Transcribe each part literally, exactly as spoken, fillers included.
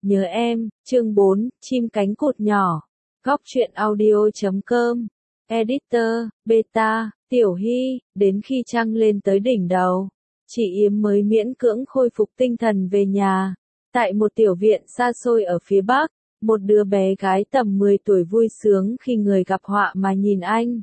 Nhớ em, chương bốn, chim cánh cụt nhỏ. Góc truyện audio chấm com. Editor, Beta, Tiểu Hy, đến khi trăng lên tới đỉnh đầu, chị Yếm mới miễn cưỡng khôi phục tinh thần về nhà. Tại một tiểu viện xa xôi ở phía bắc, một đứa bé gái tầm mười tuổi vui sướng khi người gặp họa mà nhìn anh.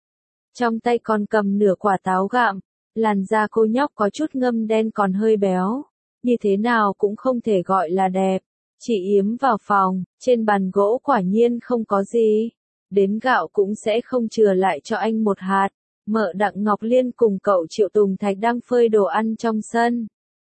Trong tay còn cầm nửa quả táo gặm, làn da cô nhóc có chút ngâm đen còn hơi béo, như thế nào cũng không thể gọi là đẹp. Chị Yếm vào phòng, trên bàn gỗ quả nhiên không có gì, đến gạo cũng sẽ không chừa lại cho anh một hạt. Mợ Đặng Ngọc Liên cùng cậu Triệu Tùng Thạch đang phơi đồ ăn trong sân.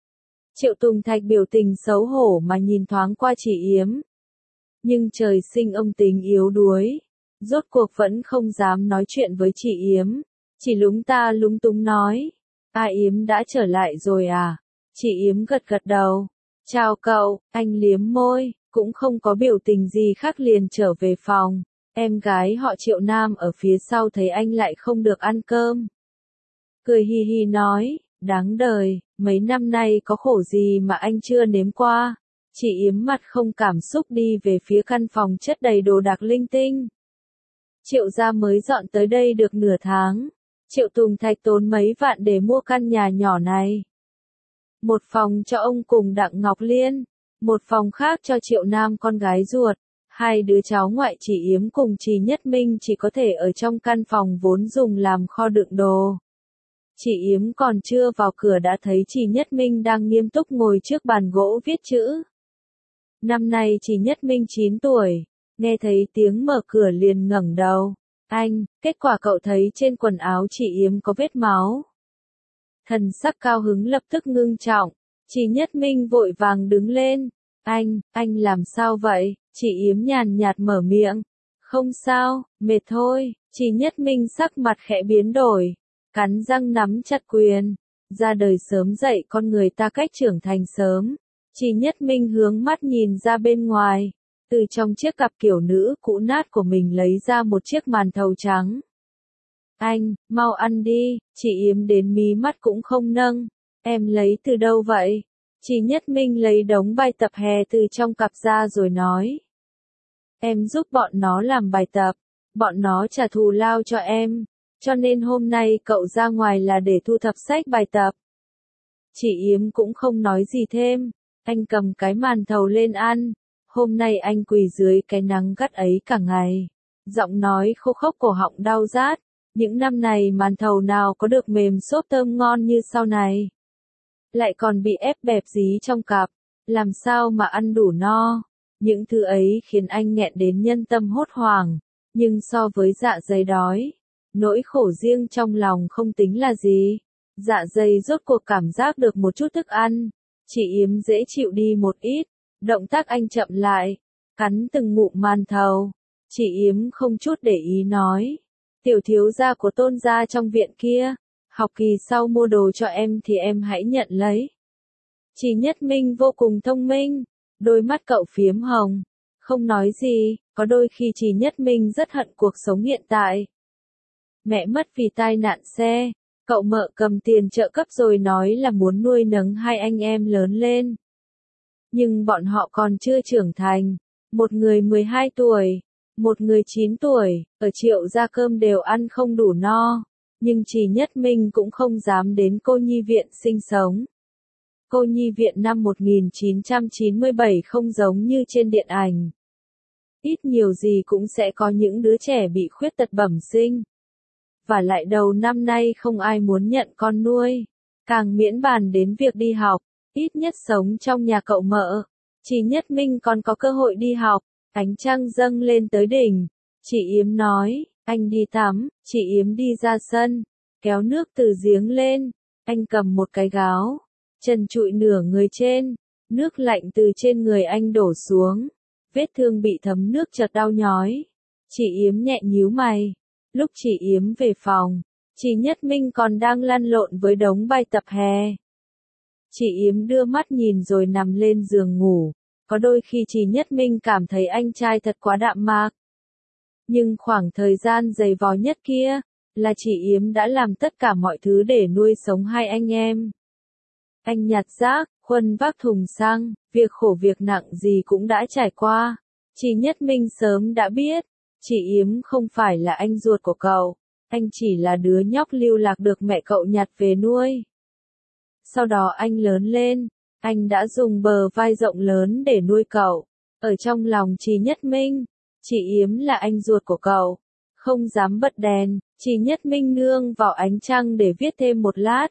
Triệu Tùng Thạch biểu tình xấu hổ mà nhìn thoáng qua chị Yếm. Nhưng trời sinh ông tính yếu đuối, rốt cuộc vẫn không dám nói chuyện với chị Yếm, chỉ lúng ta lúng túng nói. À, Yếm đã trở lại rồi à? Chị Yếm gật gật đầu. Chào cậu, anh liếm môi, cũng không có biểu tình gì khác liền trở về phòng. Em gái họ Triệu Nam ở phía sau thấy anh lại không được ăn cơm, cười hi hi nói, đáng đời, mấy năm nay có khổ gì mà anh chưa nếm qua. Chị Yếm mặt không cảm xúc đi về phía căn phòng chất đầy đồ đạc linh tinh. Triệu gia mới dọn tới đây được nửa tháng, Triệu Tùng Thạch tốn mấy vạn để mua căn nhà nhỏ này. Một phòng cho ông cùng Đặng Ngọc Liên, một phòng khác cho Triệu Nam con gái ruột. Hai đứa cháu ngoại chị Yếm cùng chị Nhất Minh chỉ có thể ở trong căn phòng vốn dùng làm kho đựng đồ. Chị Yếm còn chưa vào cửa đã thấy chị Nhất Minh đang nghiêm túc ngồi trước bàn gỗ viết chữ. Năm nay chị Nhất Minh chín tuổi, nghe thấy tiếng mở cửa liền ngẩng đầu. Anh, kết quả cậu thấy trên quần áo chị Yếm có vết máu. Thần sắc cao hứng lập tức ngưng trọng, chị Nhất Minh vội vàng đứng lên. Anh, anh làm sao vậy? Chị Yếm nhàn nhạt mở miệng. Không sao, mệt thôi. Chị Nhất Minh sắc mặt khẽ biến đổi, cắn răng nắm chặt quyền. Ra đời sớm dậy con người ta cách trưởng thành sớm. Chị Nhất Minh hướng mắt nhìn ra bên ngoài, từ trong chiếc cặp kiểu nữ cũ nát của mình lấy ra một chiếc màn thầu trắng. Anh, mau ăn đi. Chị Yếm đến mí mắt cũng không nâng. Em lấy từ đâu vậy? Chị Nhất Minh lấy đống bài tập hè từ trong cặp ra rồi nói. Em giúp bọn nó làm bài tập, bọn nó trả thù lao cho em, cho nên hôm nay cậu ra ngoài là để thu thập sách bài tập. Chị Yếm cũng không nói gì thêm, anh cầm cái màn thầu lên ăn. Hôm nay anh quỳ dưới cái nắng gắt ấy cả ngày, giọng nói khô khốc cổ họng đau rát. Những năm này màn thầu nào có được mềm xốp thơm ngon như sau này. Lại còn bị ép bẹp dí trong cặp, làm sao mà ăn đủ no. Những thứ ấy khiến anh nghẹn đến nhân tâm hốt hoảng, nhưng so với dạ dày đói, nỗi khổ riêng trong lòng không tính là gì. Dạ dày rốt cuộc cảm giác được một chút thức ăn, chị Yếm dễ chịu đi một ít, động tác anh chậm lại, cắn từng ngụm màn thầu. Chị Yếm không chút để ý nói, tiểu thiếu gia của Tôn gia trong viện kia, học kỳ sau mua đồ cho em thì em hãy nhận lấy. Chị Nhất Minh vô cùng thông minh, đôi mắt cậu phiếm hồng, không nói gì, có đôi khi chị Nhất Minh rất hận cuộc sống hiện tại. Mẹ mất vì tai nạn xe, cậu mợ cầm tiền trợ cấp rồi nói là muốn nuôi nấng hai anh em lớn lên. Nhưng bọn họ còn chưa trưởng thành, một người mười hai tuổi, một người chín tuổi, ở Triệu gia cơm đều ăn không đủ no. Nhưng chị Nhất Minh cũng không dám đến cô nhi viện sinh sống. Cô nhi viện năm một nghìn chín trăm chín mươi bảy không giống như trên điện ảnh. Ít nhiều gì cũng sẽ có những đứa trẻ bị khuyết tật bẩm sinh. Và lại đầu năm nay không ai muốn nhận con nuôi, càng miễn bàn đến việc đi học, ít nhất sống trong nhà cậu mợ. Chị Nhất Minh còn có cơ hội đi học. Ánh trăng dâng lên tới đỉnh, chị Yếm nói. Anh đi tắm. Chị Yếm đi ra sân, kéo nước từ giếng lên. Anh cầm một cái gáo, trần trụi nửa người trên, nước lạnh từ trên người anh đổ xuống. Vết thương bị thấm nước chợt đau nhói. Chị Yếm nhẹ nhíu mày. Lúc chị Yếm về phòng, chị Nhất Minh còn đang lăn lộn với đống bài tập hè. Chị Yếm đưa mắt nhìn rồi nằm lên giường ngủ. Có đôi khi chị Nhất Minh cảm thấy anh trai thật quá đạm mạc. Nhưng khoảng thời gian dày vò nhất kia, là chị Yếm đã làm tất cả mọi thứ để nuôi sống hai anh em. Anh nhặt rác, khuân vác thùng xăng, việc khổ việc nặng gì cũng đã trải qua. Chị Nhất Minh sớm đã biết, chị Yếm không phải là anh ruột của cậu, anh chỉ là đứa nhóc lưu lạc được mẹ cậu nhặt về nuôi. Sau đó anh lớn lên, anh đã dùng bờ vai rộng lớn để nuôi cậu. Ở trong lòng chị Nhất Minh, chị Yếm là anh ruột của cậu. Không dám bật đèn, chị Nhất Minh nương vào ánh trăng để viết thêm một lát.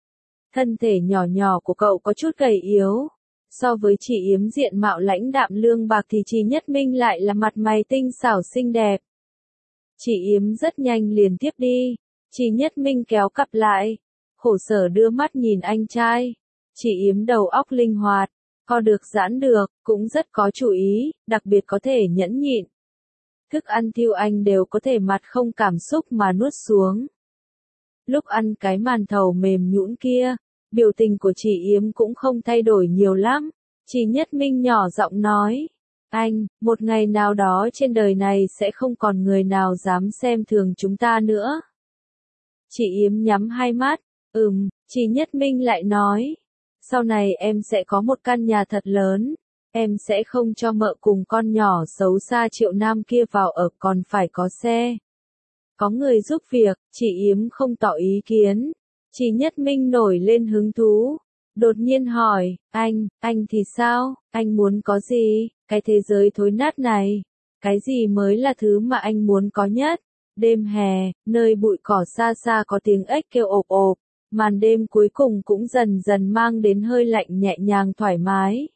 Thân thể nhỏ nhỏ của cậu có chút gầy yếu. So với chị Yếm diện mạo lãnh đạm lương bạc thì chị Nhất Minh lại là mặt mày tinh xảo xinh đẹp. Chị Yếm rất nhanh liền tiếp đi. Chị Nhất Minh kéo cặp lại. Khổ sở đưa mắt nhìn anh trai. Chị Yếm đầu óc linh hoạt, co được giãn được, cũng rất có chủ ý, đặc biệt có thể nhẫn nhịn. Thức ăn thiêu anh đều có thể mặt không cảm xúc mà nuốt xuống. Lúc ăn cái màn thầu mềm nhũn kia, biểu tình của chị Yếm cũng không thay đổi nhiều lắm. Chị Nhất Minh nhỏ giọng nói, anh, một ngày nào đó trên đời này sẽ không còn người nào dám xem thường chúng ta nữa. Chị Yếm nhắm hai mắt, ừm, chị Nhất Minh lại nói, sau này em sẽ có một căn nhà thật lớn, em sẽ không cho mợ cùng con nhỏ xấu xa Triệu Nam kia vào ở còn phải có xe. Có người giúp việc, chị Yếm không tỏ ý kiến. Chị Nhất Minh nổi lên hứng thú. Đột nhiên hỏi, anh, anh thì sao, anh muốn có gì, cái thế giới thối nát này, cái gì mới là thứ mà anh muốn có nhất? Đêm hè, nơi bụi cỏ xa xa có tiếng ếch kêu ộp ộp, màn đêm cuối cùng cũng dần dần mang đến hơi lạnh nhẹ nhàng thoải mái.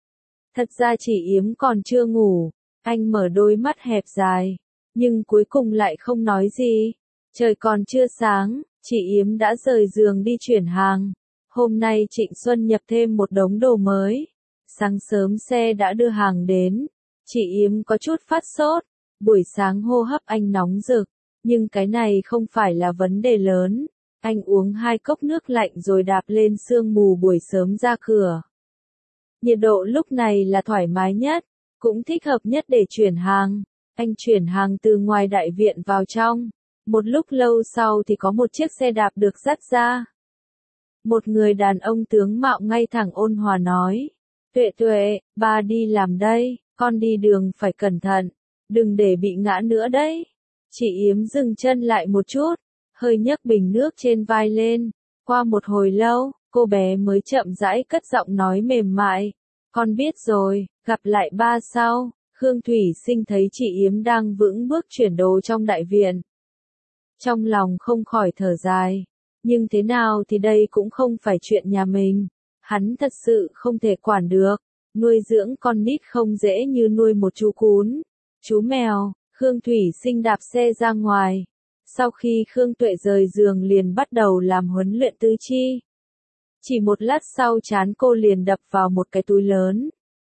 Thật ra chị Yếm còn chưa ngủ, anh mở đôi mắt hẹp dài, nhưng cuối cùng lại không nói gì. Trời còn chưa sáng, chị Yếm đã rời giường đi chuyển hàng. Hôm nay Trịnh Xuân nhập thêm một đống đồ mới. Sáng sớm xe đã đưa hàng đến. Chị Yếm có chút phát sốt. Buổi sáng hô hấp anh nóng rực. Nhưng cái này không phải là vấn đề lớn. Anh uống hai cốc nước lạnh rồi đạp lên sương mù buổi sớm ra cửa. Nhiệt độ lúc này là thoải mái nhất, cũng thích hợp nhất để chuyển hàng. Anh chuyển hàng từ ngoài đại viện vào trong. Một lúc lâu sau thì có một chiếc xe đạp được dắt ra. Một người đàn ông tướng mạo ngay thẳng ôn hòa nói. Tuệ Tuệ, ba đi làm đây, con đi đường phải cẩn thận, đừng để bị ngã nữa đấy. Chị Yếm dừng chân lại một chút, hơi nhấc bình nước trên vai lên. Qua một hồi lâu, cô bé mới chậm rãi cất giọng nói mềm mại. Con biết rồi, gặp lại ba sau. Khương Thủy Sinh thấy chị Yếm đang vững bước chuyển đồ trong đại viện. Trong lòng không khỏi thở dài. Nhưng thế nào thì đây cũng không phải chuyện nhà mình. Hắn thật sự không thể quản được. Nuôi dưỡng con nít không dễ như nuôi một chú cún, chú mèo. Khương Thủy Sinh đạp xe ra ngoài. Sau khi Khương Tuệ rời giường liền bắt đầu làm huấn luyện tứ chi. Chỉ một lát sau trán cô liền đập vào một cái túi lớn.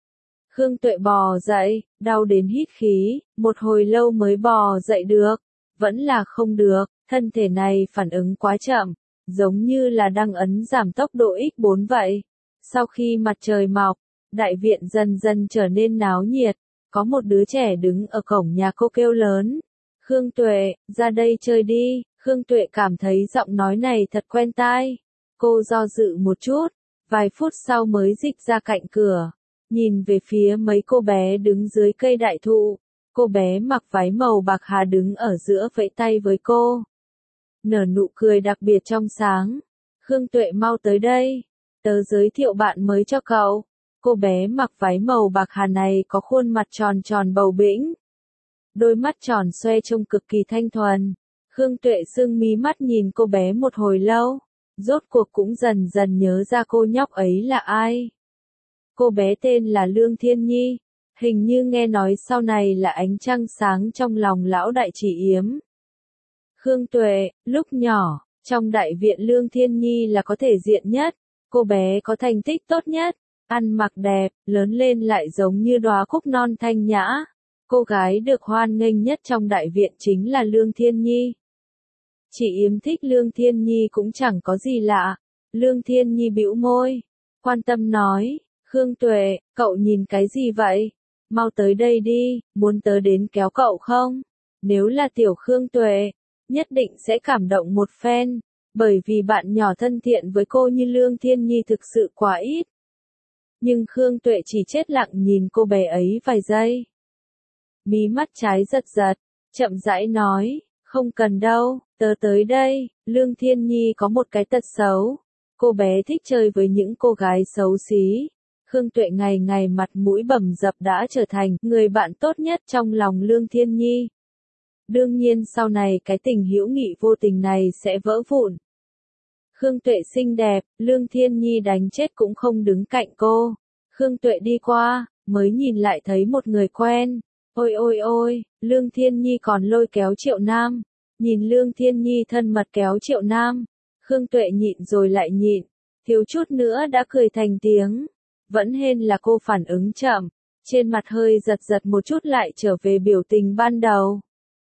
Khương Tuệ bò dậy, đau đến hít khí, một hồi lâu mới bò dậy được. Vẫn là không được, thân thể này phản ứng quá chậm, giống như là đang ấn giảm tốc độ nhân bốn vậy. Sau khi mặt trời mọc, đại viện dần dần trở nên náo nhiệt, có một đứa trẻ đứng ở cổng nhà cô kêu lớn. Khương Tuệ, ra đây chơi đi. Khương Tuệ cảm thấy giọng nói này thật quen tai. Cô do dự một chút, vài phút sau mới dịch ra cạnh cửa, nhìn về phía mấy cô bé đứng dưới cây đại thụ. Cô bé mặc váy màu bạc hà đứng ở giữa vẫy tay với cô. Nở nụ cười đặc biệt trong sáng. Khương Tuệ mau tới đây. Tớ giới thiệu bạn mới cho cậu. Cô bé mặc váy màu bạc hà này có khuôn mặt tròn tròn bầu bĩnh. Đôi mắt tròn xoe trông cực kỳ thanh thuần. Khương Tuệ sưng mí mắt nhìn cô bé một hồi lâu. Rốt cuộc cũng dần dần nhớ ra cô nhóc ấy là ai. Cô bé tên là Lương Thiên Nhi. Hình như nghe nói sau này là ánh trăng sáng trong lòng lão đại chị Yếm. Khương Tuệ, lúc nhỏ, trong đại viện Lương Thiên Nhi là có thể diện nhất. Cô bé có thành tích tốt nhất, ăn mặc đẹp, lớn lên lại giống như đóa cúc non thanh nhã. Cô gái được hoan nghênh nhất trong đại viện chính là Lương Thiên Nhi. Chị Yếm thích Lương Thiên Nhi cũng chẳng có gì lạ. Lương Thiên Nhi bĩu môi, quan tâm nói, Khương Tuệ, cậu nhìn cái gì vậy? Mau tới đây đi, muốn tớ đến kéo cậu không? Nếu là tiểu Khương Tuệ, nhất định sẽ cảm động một phen, bởi vì bạn nhỏ thân thiện với cô như Lương Thiên Nhi thực sự quá ít. Nhưng Khương Tuệ chỉ chết lặng nhìn cô bé ấy vài giây. Mí mắt trái giật giật, chậm rãi nói, không cần đâu, tớ tới đây. Lương Thiên Nhi có một cái tật xấu. Cô bé thích chơi với những cô gái xấu xí. Khương Tuệ ngày ngày mặt mũi bầm dập đã trở thành người bạn tốt nhất trong lòng Lương Thiên Nhi. Đương nhiên sau này cái tình hữu nghị vô tình này sẽ vỡ vụn. Khương Tuệ xinh đẹp, Lương Thiên Nhi đánh chết cũng không đứng cạnh cô. Khương Tuệ đi qua, mới nhìn lại thấy một người quen. Ôi ôi ôi, Lương Thiên Nhi còn lôi kéo Triệu Nam. Nhìn Lương Thiên Nhi thân mật kéo Triệu Nam. Khương Tuệ nhịn rồi lại nhịn, thiếu chút nữa đã cười thành tiếng. Vẫn hên là cô phản ứng chậm, trên mặt hơi giật giật một chút lại trở về biểu tình ban đầu.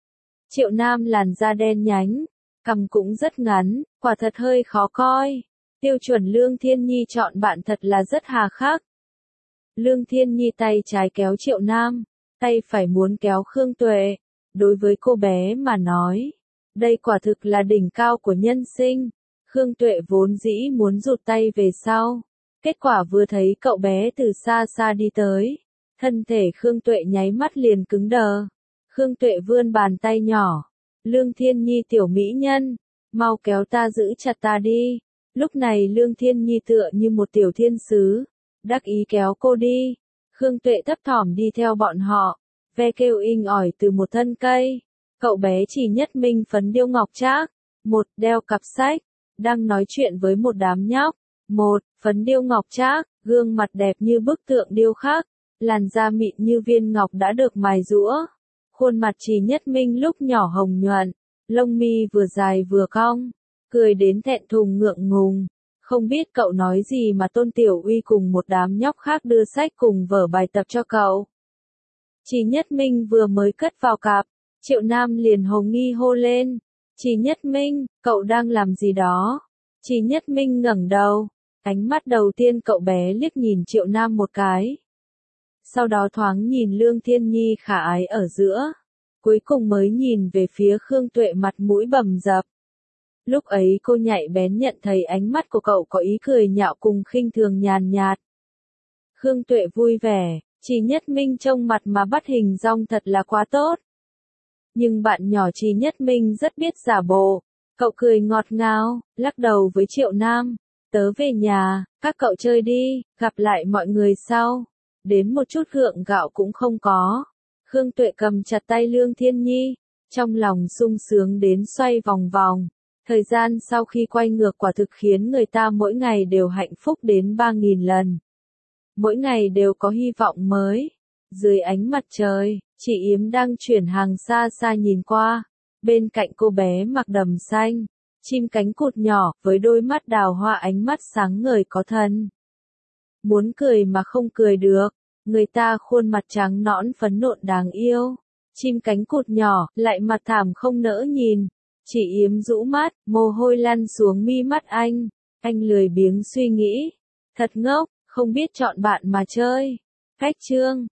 Triệu Nam làn da đen nhánh, cằm cũng rất ngắn, quả thật hơi khó coi. Tiêu chuẩn Lương Thiên Nhi chọn bạn thật là rất hà khắc. Lương Thiên Nhi tay trái kéo Triệu Nam, tay phải muốn kéo Khương Tuệ. Đối với cô bé mà nói, đây quả thực là đỉnh cao của nhân sinh. Khương Tuệ vốn dĩ muốn rụt tay về sau. Kết quả vừa thấy cậu bé từ xa xa đi tới. Thân thể Khương Tuệ nháy mắt liền cứng đờ. Khương Tuệ vươn bàn tay nhỏ. Lương Thiên Nhi tiểu mỹ nhân, mau kéo ta giữ chặt ta đi. Lúc này Lương Thiên Nhi tựa như một tiểu thiên sứ. Đắc ý kéo cô đi. Khương Tuệ thấp thỏm đi theo bọn họ. Ve kêu inh ỏi từ một thân cây. Cậu bé chỉ nhất minh phấn điêu ngọc trác. Một, đeo cặp sách. Đang nói chuyện với một đám nhóc. Một, phấn điêu ngọc trác, gương mặt đẹp như bức tượng điêu khắc. Làn da mịn như viên ngọc đã được mài rũa. Khuôn mặt Trì Nhất Minh lúc nhỏ hồng nhuận. Lông mi vừa dài vừa cong. Cười đến thẹn thùng ngượng ngùng. Không biết cậu nói gì mà Tôn Tiểu Uy cùng một đám nhóc khác đưa sách cùng vở bài tập cho cậu. Trì Nhất Minh vừa mới cất vào cặp. Triệu Nam liền hồng nghi hô lên. Trì Nhất Minh, cậu đang làm gì đó? Trì Nhất Minh ngẩng đầu. Ánh mắt đầu tiên cậu bé liếc nhìn Triệu Nam một cái. Sau đó thoáng nhìn Lương Thiên Nhi khả ái ở giữa. Cuối cùng mới nhìn về phía Khương Tuệ mặt mũi bầm dập. Lúc ấy cô nhạy bén nhận thấy ánh mắt của cậu có ý cười nhạo cùng khinh thường nhàn nhạt. Khương Tuệ vui vẻ, Trì Nhất Minh trông mặt mà bắt hình dong thật là quá tốt. Nhưng bạn nhỏ Trì Nhất Minh rất biết giả bộ. Cậu cười ngọt ngào, lắc đầu với Triệu Nam. Tớ về nhà, các cậu chơi đi, gặp lại mọi người sau. Đến một chút gượng gạo cũng không có. Khương Tuệ cầm chặt tay Lương Thiên Nhi, trong lòng sung sướng đến xoay vòng vòng. Thời gian sau khi quay ngược quả thực khiến người ta mỗi ngày đều hạnh phúc đến ba nghìn lần. Mỗi ngày đều có hy vọng mới. Dưới ánh mặt trời, chị Yếm đang chuyển hàng xa xa nhìn qua. Bên cạnh cô bé mặc đầm xanh, chim cánh cụt nhỏ, với đôi mắt đào hoa ánh mắt sáng ngời có thần. Muốn cười mà không cười được, người ta khuôn mặt trắng nõn phấn nộn đáng yêu. Chim cánh cụt nhỏ, lại mặt thảm không nỡ nhìn. Chị Yếm rũ mắt, mồ hôi lăn xuống mi mắt anh. Anh lười biếng suy nghĩ. Thật ngốc, không biết chọn bạn mà chơi. Cách chương